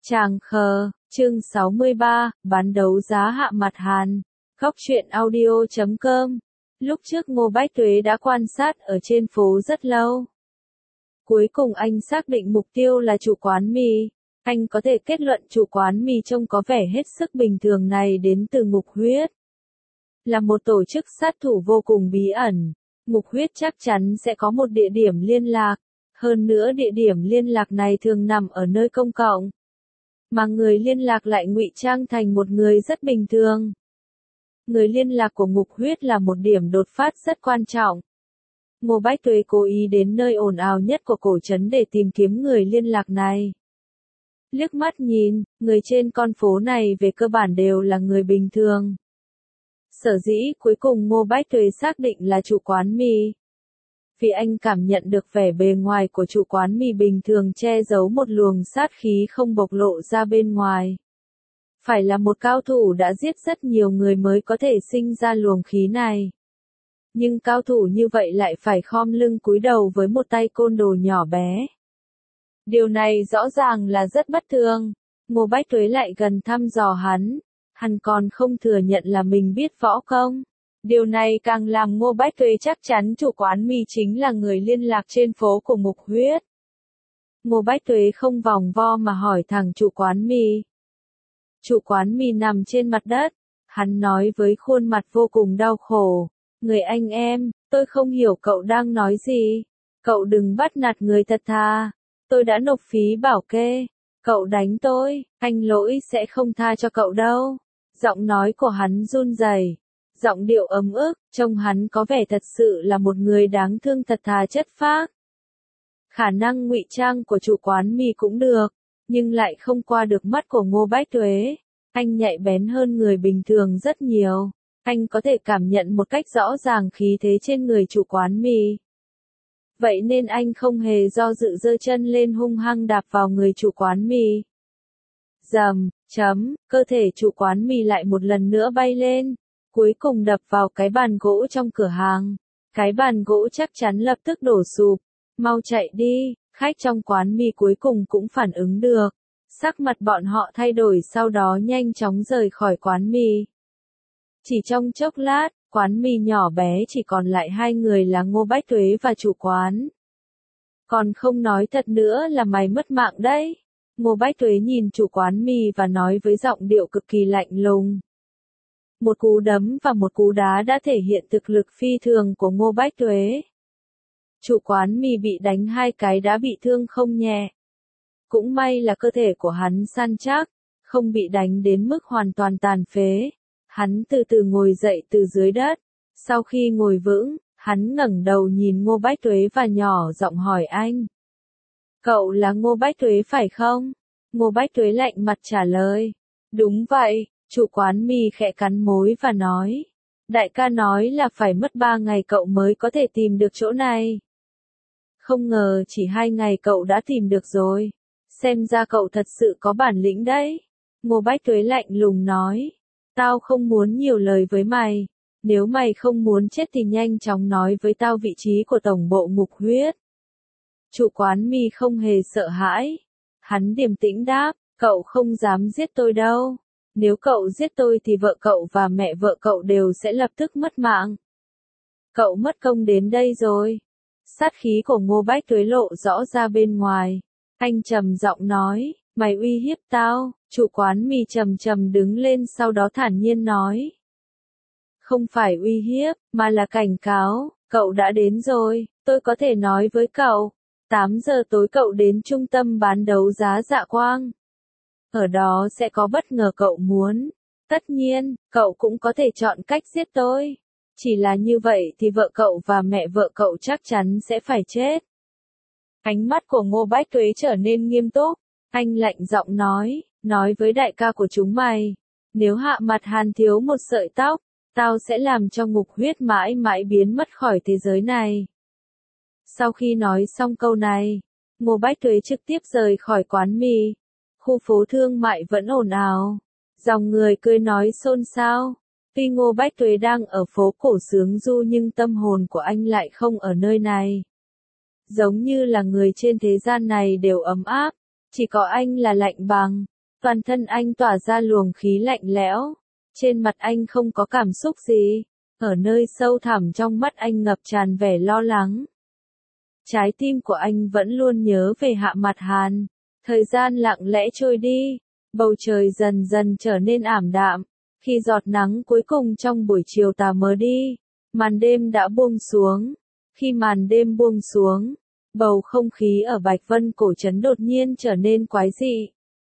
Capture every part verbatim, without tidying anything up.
Tràng khờ, chương sáu mươi ba, bán đấu giá hạ mặt Hàn. Góc truyện audio chấm com. Lúc trước Ngô Bách Tuế đã quan sát ở trên phố rất lâu. Cuối cùng anh xác định mục tiêu là chủ quán mì. Anh có thể kết luận chủ quán mì trông có vẻ hết sức bình thường này đến từ Ngục Huyết. Là một tổ chức sát thủ vô cùng bí ẩn, Ngục Huyết chắc chắn sẽ có một địa điểm liên lạc. Hơn nữa địa điểm liên lạc này thường nằm ở nơi công cộng. Mà người liên lạc lại ngụy trang thành một người rất bình thường. Người liên lạc của Ngục Huyết là một điểm đột phát rất quan trọng. Ngô Bách Tuế cố ý đến nơi ồn ào nhất của cổ trấn để tìm kiếm người liên lạc này. Liếc mắt nhìn, người trên con phố này về cơ bản đều là người bình thường. Sở dĩ cuối cùng Ngô Bách Tuế xác định là chủ quán mì. Vì anh cảm nhận được vẻ bề ngoài của chủ quán mì bình thường che giấu một luồng sát khí không bộc lộ ra bên ngoài. Phải là một cao thủ đã giết rất nhiều người mới có thể sinh ra luồng khí này. Nhưng cao thủ như vậy lại phải khom lưng cúi đầu với một tay côn đồ nhỏ bé. Điều này rõ ràng là rất bất thường. Ngô Bách Tuế lại gần thăm dò hắn. Hắn còn không thừa nhận là mình biết võ công. Điều này càng làm Ngô Bách Tuế chắc chắn chủ quán mì chính là người liên lạc trên phố của Ngục Huyết. Ngô Bách Tuế không vòng vo mà hỏi thẳng chủ quán mì. Chủ quán mì nằm trên mặt đất. Hắn nói với khuôn mặt vô cùng đau khổ. Người anh em, tôi không hiểu cậu đang nói gì. Cậu đừng bắt nạt người thật thà. Tôi đã nộp phí bảo kê. Cậu đánh tôi, anh lỗi sẽ không tha cho cậu đâu. Giọng nói của hắn run rẩy. Giọng điệu ấm ức, trông hắn có vẻ thật sự là một người đáng thương thật thà chất phác. Khả năng ngụy trang của chủ quán mì cũng được, nhưng lại không qua được mắt của Ngô Bách Tuế. Anh nhạy bén hơn người bình thường rất nhiều. Anh có thể cảm nhận một cách rõ ràng khí thế trên người chủ quán mì. Vậy nên anh không hề do dự giơ chân lên hung hăng đạp vào người chủ quán mì. Rầm, chấm, cơ thể chủ quán mì lại một lần nữa bay lên. Cuối cùng đập vào cái bàn gỗ trong cửa hàng. Cái bàn gỗ chắc chắn lập tức đổ sụp. Mau chạy đi, khách trong quán mì cuối cùng cũng phản ứng được. Sắc mặt bọn họ thay đổi sau đó nhanh chóng rời khỏi quán mì. Chỉ trong chốc lát, quán mì nhỏ bé chỉ còn lại hai người là Ngô Bách Tuế và chủ quán. Còn không nói thật nữa là mày mất mạng đấy. Ngô Bách Tuế nhìn chủ quán mì và nói với giọng điệu cực kỳ lạnh lùng. Một cú đấm và một cú đá đã thể hiện thực lực phi thường của Ngô Bách Tuế. Chủ quán mì bị đánh hai cái đã bị thương không nhẹ. Cũng may là cơ thể của hắn săn chắc, không bị đánh đến mức hoàn toàn tàn phế. Hắn từ từ ngồi dậy từ dưới đất. Sau khi ngồi vững, hắn ngẩng đầu nhìn Ngô Bách Tuế và nhỏ giọng hỏi anh. Cậu là Ngô Bách Tuế phải không? Ngô Bách Tuế lạnh mặt trả lời. Đúng vậy. Chủ quán mì khẽ cắn môi và nói. Đại ca nói là phải mất ba ngày cậu mới có thể tìm được chỗ này. Không ngờ chỉ hai ngày cậu đã tìm được rồi. Xem ra cậu thật sự có bản lĩnh đấy. Ngô Bách Tuế lạnh lùng nói. Tao không muốn nhiều lời với mày. Nếu mày không muốn chết thì nhanh chóng nói với tao vị trí của tổng bộ Ngục Huyết. Chủ quán mì không hề sợ hãi. Hắn điềm tĩnh đáp. Cậu không dám giết tôi đâu. Nếu cậu giết tôi thì vợ cậu và mẹ vợ cậu đều sẽ lập tức mất mạng. Cậu mất công đến đây rồi. Sát khí của Ngô Bách Tuế lộ rõ ra bên ngoài. Anh trầm giọng nói, mày uy hiếp tao. Chủ quán mì trầm trầm đứng lên sau đó thản nhiên nói. Không phải uy hiếp, mà là cảnh cáo. Cậu đã đến rồi, tôi có thể nói với cậu. tám giờ tối cậu đến trung tâm bán đấu giá Dạ Quang. Ở đó sẽ có bất ngờ cậu muốn. Tất nhiên, cậu cũng có thể chọn cách giết tôi. Chỉ là như vậy thì vợ cậu và mẹ vợ cậu chắc chắn sẽ phải chết. Ánh mắt của Ngô Bách Tuế trở nên nghiêm túc. Anh lạnh giọng nói, nói với đại ca của chúng mày. Nếu hạ mặt Hàn thiếu một sợi tóc, tao sẽ làm cho Ngục Huyết mãi mãi biến mất khỏi thế giới này. Sau khi nói xong câu này, Ngô Bách Tuế trực tiếp rời khỏi quán mì. Khu phố thương mại vẫn ồn ào. Dòng người cười nói xôn xao. Tuy Ngô Bách Tuế đang ở phố cổ sướng du nhưng tâm hồn của anh lại không ở nơi này. Giống như là người trên thế gian này đều ấm áp. Chỉ có anh là lạnh bằng. Toàn thân anh tỏa ra luồng khí lạnh lẽo. Trên mặt anh không có cảm xúc gì. Ở nơi sâu thẳm trong mắt anh ngập tràn vẻ lo lắng. Trái tim của anh vẫn luôn nhớ về Hạ Mặt Hàn. Thời gian lặng lẽ trôi đi. Bầu trời dần dần trở nên ảm đạm. Khi giọt nắng cuối cùng trong buổi chiều tà mờ đi, màn đêm đã buông xuống. Khi màn đêm buông xuống, bầu không khí ở Bạch Vân cổ trấn đột nhiên trở nên quái dị.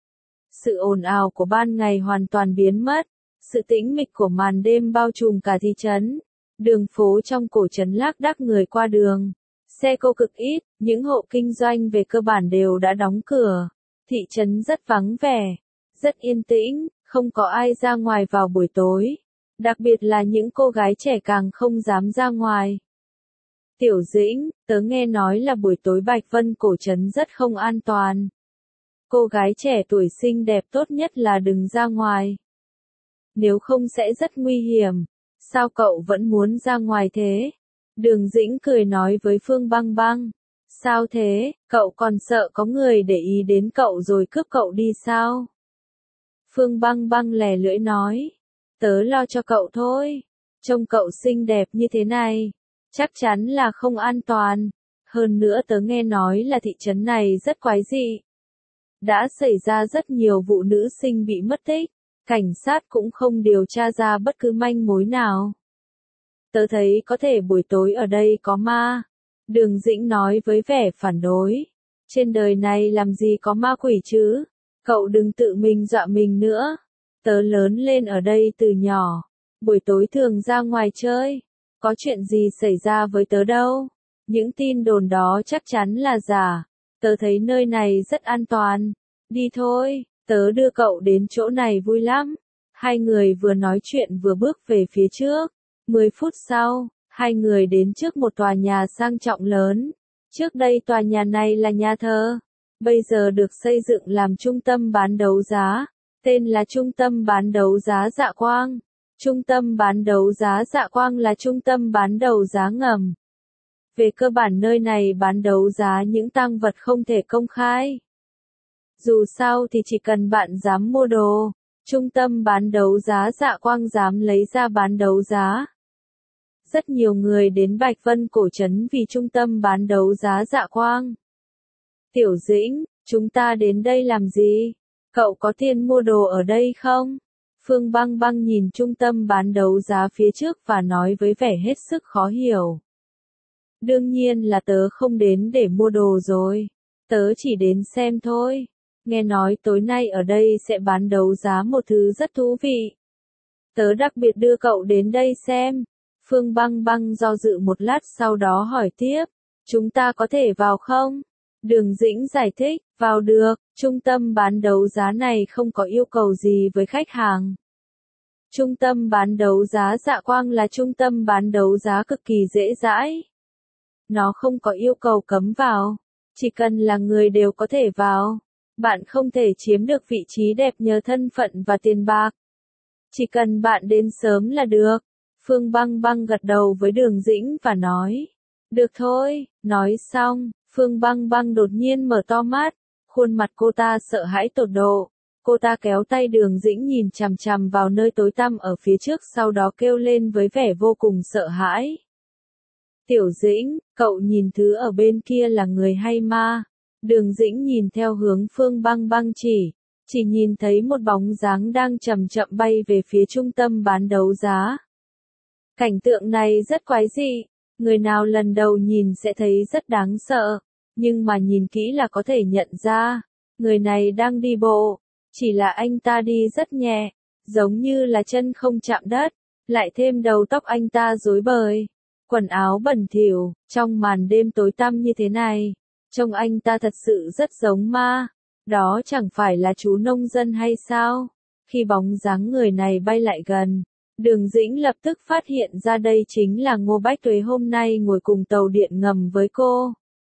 Sự ồn ào của ban ngày hoàn toàn biến mất. Sự tĩnh mịch của màn đêm bao trùm cả thị trấn. Đường phố trong cổ trấn lác đác người qua đường. Xe cộ cực ít, những hộ kinh doanh về cơ bản đều đã đóng cửa. Thị trấn rất vắng vẻ, rất yên tĩnh, không có ai ra ngoài vào buổi tối. Đặc biệt là những cô gái trẻ càng không dám ra ngoài. Tiểu Dĩnh, tớ nghe nói là buổi tối Bạch Vân cổ trấn rất không an toàn. Cô gái trẻ tuổi xinh đẹp tốt nhất là đừng ra ngoài. Nếu không sẽ rất nguy hiểm. Sao cậu vẫn muốn ra ngoài thế? Đường Dĩnh cười nói với Phương Băng Băng. Sao thế, cậu còn sợ có người để ý đến cậu rồi cướp cậu đi sao? Phương Băng Băng lè lưỡi nói. Tớ lo cho cậu thôi. Trông cậu xinh đẹp như thế này. Chắc chắn là không an toàn. Hơn nữa tớ nghe nói là thị trấn này rất quái dị. Đã xảy ra rất nhiều vụ nữ sinh bị mất tích. Cảnh sát cũng không điều tra ra bất cứ manh mối nào. Tớ thấy có thể buổi tối ở đây có ma. Đường Dĩnh nói với vẻ phản đối. Trên đời này làm gì có ma quỷ chứ? Cậu đừng tự mình dọa mình nữa. Tớ lớn lên ở đây từ nhỏ. Buổi tối thường ra ngoài chơi. Có chuyện gì xảy ra với tớ đâu. Những tin đồn đó chắc chắn là giả. Tớ thấy nơi này rất an toàn. Đi thôi, tớ đưa cậu đến chỗ này vui lắm. Hai người vừa nói chuyện vừa bước về phía trước. Mười phút sau, hai người đến trước một tòa nhà sang trọng lớn. Trước đây tòa nhà này là nhà thờ. Bây giờ được xây dựng làm trung tâm bán đấu giá. Tên là Trung tâm bán đấu giá Dạ Quang. Trung tâm bán đấu giá Dạ Quang là trung tâm bán đấu giá ngầm. Về cơ bản nơi này bán đấu giá những tang vật không thể công khai. Dù sao thì chỉ cần bạn dám mua đồ, trung tâm bán đấu giá Dạ Quang dám lấy ra bán đấu giá. Rất nhiều người đến Bạch Vân cổ trấn vì trung tâm bán đấu giá Dạ Quang. Tiểu Dĩnh, chúng ta đến đây làm gì? Cậu có tiền mua đồ ở đây không? Phương Băng Băng nhìn trung tâm bán đấu giá phía trước và nói với vẻ hết sức khó hiểu. Đương nhiên là tớ không đến để mua đồ rồi. Tớ chỉ đến xem thôi. Nghe nói tối nay ở đây sẽ bán đấu giá một thứ rất thú vị. Tớ đặc biệt đưa cậu đến đây xem. Phương Băng Băng do dự một lát sau đó hỏi tiếp. Chúng ta có thể vào không? Đường Dĩnh giải thích, vào được, trung tâm bán đấu giá này không có yêu cầu gì với khách hàng. Trung tâm bán đấu giá Dạ Quang là trung tâm bán đấu giá cực kỳ dễ dãi. Nó không có yêu cầu cấm vào, chỉ cần là người đều có thể vào. Bạn không thể chiếm được vị trí đẹp nhờ thân phận và tiền bạc. Chỉ cần bạn đến sớm là được. Phương Băng Băng gật đầu với Đường Dĩnh và nói. Được thôi, nói xong, Phương Băng Băng đột nhiên mở to mắt. Khuôn mặt cô ta sợ hãi tột độ. Cô ta kéo tay Đường Dĩnh nhìn chằm chằm vào nơi tối tăm ở phía trước sau đó kêu lên với vẻ vô cùng sợ hãi. Tiểu Dĩnh, cậu nhìn thứ ở bên kia là người hay ma? Đường Dĩnh nhìn theo hướng Phương Băng Băng chỉ, chỉ nhìn thấy một bóng dáng đang chậm chậm bay về phía trung tâm bán đấu giá. Cảnh tượng này rất quái dị, người nào lần đầu nhìn sẽ thấy rất đáng sợ, nhưng mà nhìn kỹ là có thể nhận ra, người này đang đi bộ, chỉ là anh ta đi rất nhẹ, giống như là chân không chạm đất, lại thêm đầu tóc anh ta rối bời, quần áo bẩn thỉu, trong màn đêm tối tăm như thế này. Trông anh ta thật sự rất giống ma. Đó chẳng phải là chú nông dân hay sao? Khi bóng dáng người này bay lại gần, Đường Dĩnh lập tức phát hiện ra đây chính là Ngô Bách Tuế hôm nay ngồi cùng tàu điện ngầm với cô.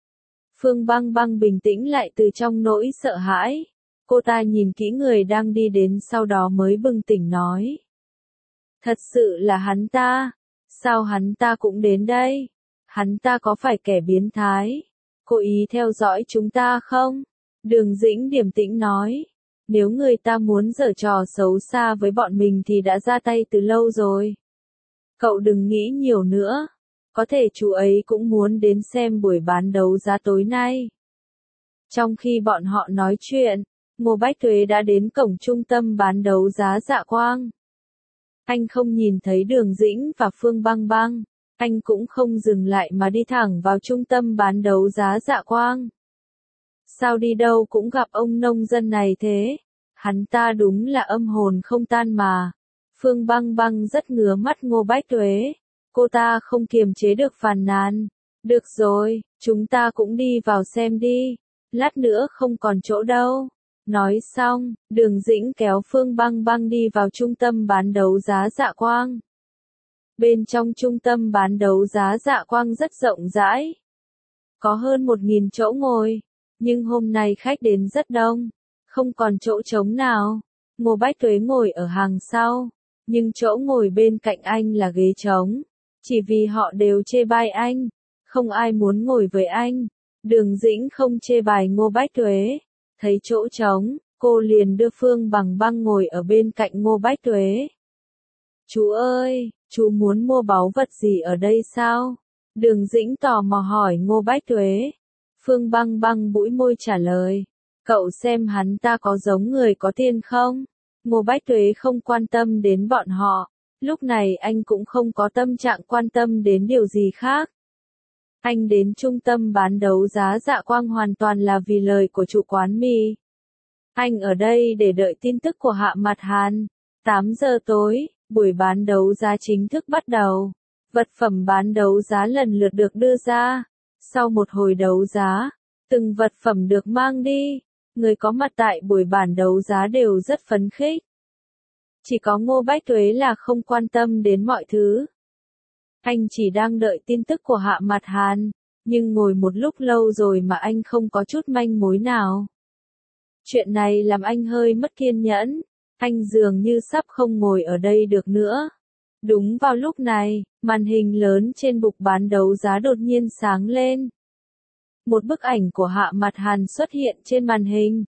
Phương Băng Băng bình tĩnh lại từ trong nỗi sợ hãi. Cô ta nhìn kỹ người đang đi đến sau đó mới bừng tỉnh nói. Thật sự là hắn ta. Sao hắn ta cũng đến đây? Hắn ta có phải kẻ biến thái? Cố ý theo dõi chúng ta không? Đường Dĩnh điềm tĩnh nói. Nếu người ta muốn giở trò xấu xa với bọn mình thì đã ra tay từ lâu rồi. Cậu đừng nghĩ nhiều nữa. Có thể chú ấy cũng muốn đến xem buổi bán đấu giá tối nay. Trong khi bọn họ nói chuyện, Ngô Bách Tuế đã đến cổng trung tâm bán đấu giá Dạ Quang. Anh không nhìn thấy Đường Dĩnh và Phương Băng Băng. Anh cũng không dừng lại mà đi thẳng vào trung tâm bán đấu giá Dạ Quang. Sao đi đâu cũng gặp ông nông dân này thế? Hắn ta đúng là âm hồn không tan mà. Phương Băng Băng rất ngứa mắt Ngô Bách Tuế. Cô ta không kiềm chế được phàn nàn. Được rồi, chúng ta cũng đi vào xem đi. Lát nữa không còn chỗ đâu. Nói xong, Đường Dĩnh kéo Phương Băng Băng đi vào trung tâm bán đấu giá Dạ Quang. Bên trong trung tâm bán đấu giá Dạ Quang rất rộng rãi. Có hơn một nghìn chỗ ngồi. Nhưng hôm nay khách đến rất đông. Không còn chỗ trống nào. Ngô Bách Tuế ngồi ở hàng sau. Nhưng chỗ ngồi bên cạnh anh là ghế trống. Chỉ vì họ đều chê bai anh. Không ai muốn ngồi với anh. Đường Dĩnh không chê bai Ngô Bách Tuế. Thấy chỗ trống, cô liền đưa Phương Băng Băng ngồi ở bên cạnh Ngô Bách Tuế. Chú ơi, chú muốn mua báu vật gì ở đây sao? Đường Dĩnh tò mò hỏi Ngô Bách Tuế. Phương Băng Băng bũi môi trả lời. Cậu xem hắn ta có giống người có tiền không? Ngô Bách Tuế không quan tâm đến bọn họ. Lúc này anh cũng không có tâm trạng quan tâm đến điều gì khác. Anh đến trung tâm bán đấu giá Dạ Quang hoàn toàn là vì lời của chủ quán mì. Anh ở đây để đợi tin tức của Hạ Mặt Hàn. tám giờ tối, buổi bán đấu giá chính thức bắt đầu. Vật phẩm bán đấu giá lần lượt được đưa ra. Sau một hồi đấu giá, từng vật phẩm được mang đi. Người có mặt tại buổi bán đấu giá đều rất phấn khích. Chỉ có Ngô Bách Tuế là không quan tâm đến mọi thứ. Anh chỉ đang đợi tin tức của Hạ Mặt Hàn, nhưng ngồi một lúc lâu rồi mà anh không có chút manh mối nào. Chuyện này làm anh hơi mất kiên nhẫn, anh dường như sắp không ngồi ở đây được nữa. Đúng vào lúc này, màn hình lớn trên bục bán đấu giá đột nhiên sáng lên. Một bức ảnh của Hạ Mặt Hàn xuất hiện trên màn hình.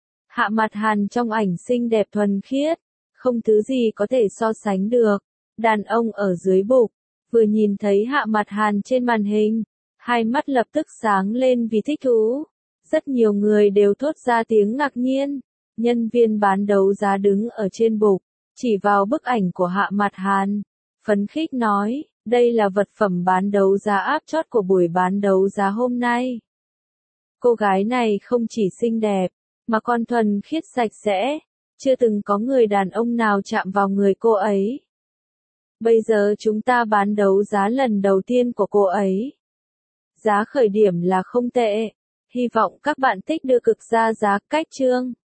Hạ Mặt Hàn trong ảnh xinh đẹp thuần khiết, không thứ gì có thể so sánh được. Đàn ông ở dưới bục, vừa nhìn thấy Hạ Mặt Hàn trên màn hình, hai mắt lập tức sáng lên vì thích thú. Rất nhiều người đều thốt ra tiếng ngạc nhiên. Nhân viên bán đấu giá đứng ở trên bục, chỉ vào bức ảnh của Hạ Mặt Hàn, phấn khích nói, đây là vật phẩm bán đấu giá áp chót của buổi bán đấu giá hôm nay. Cô gái này không chỉ xinh đẹp, mà còn thuần khiết sạch sẽ, chưa từng có người đàn ông nào chạm vào người cô ấy. Bây giờ chúng ta bán đấu giá lần đầu tiên của cô ấy. Giá khởi điểm là không tệ. Hy vọng các bạn thích đưa cực ra giá cách chương.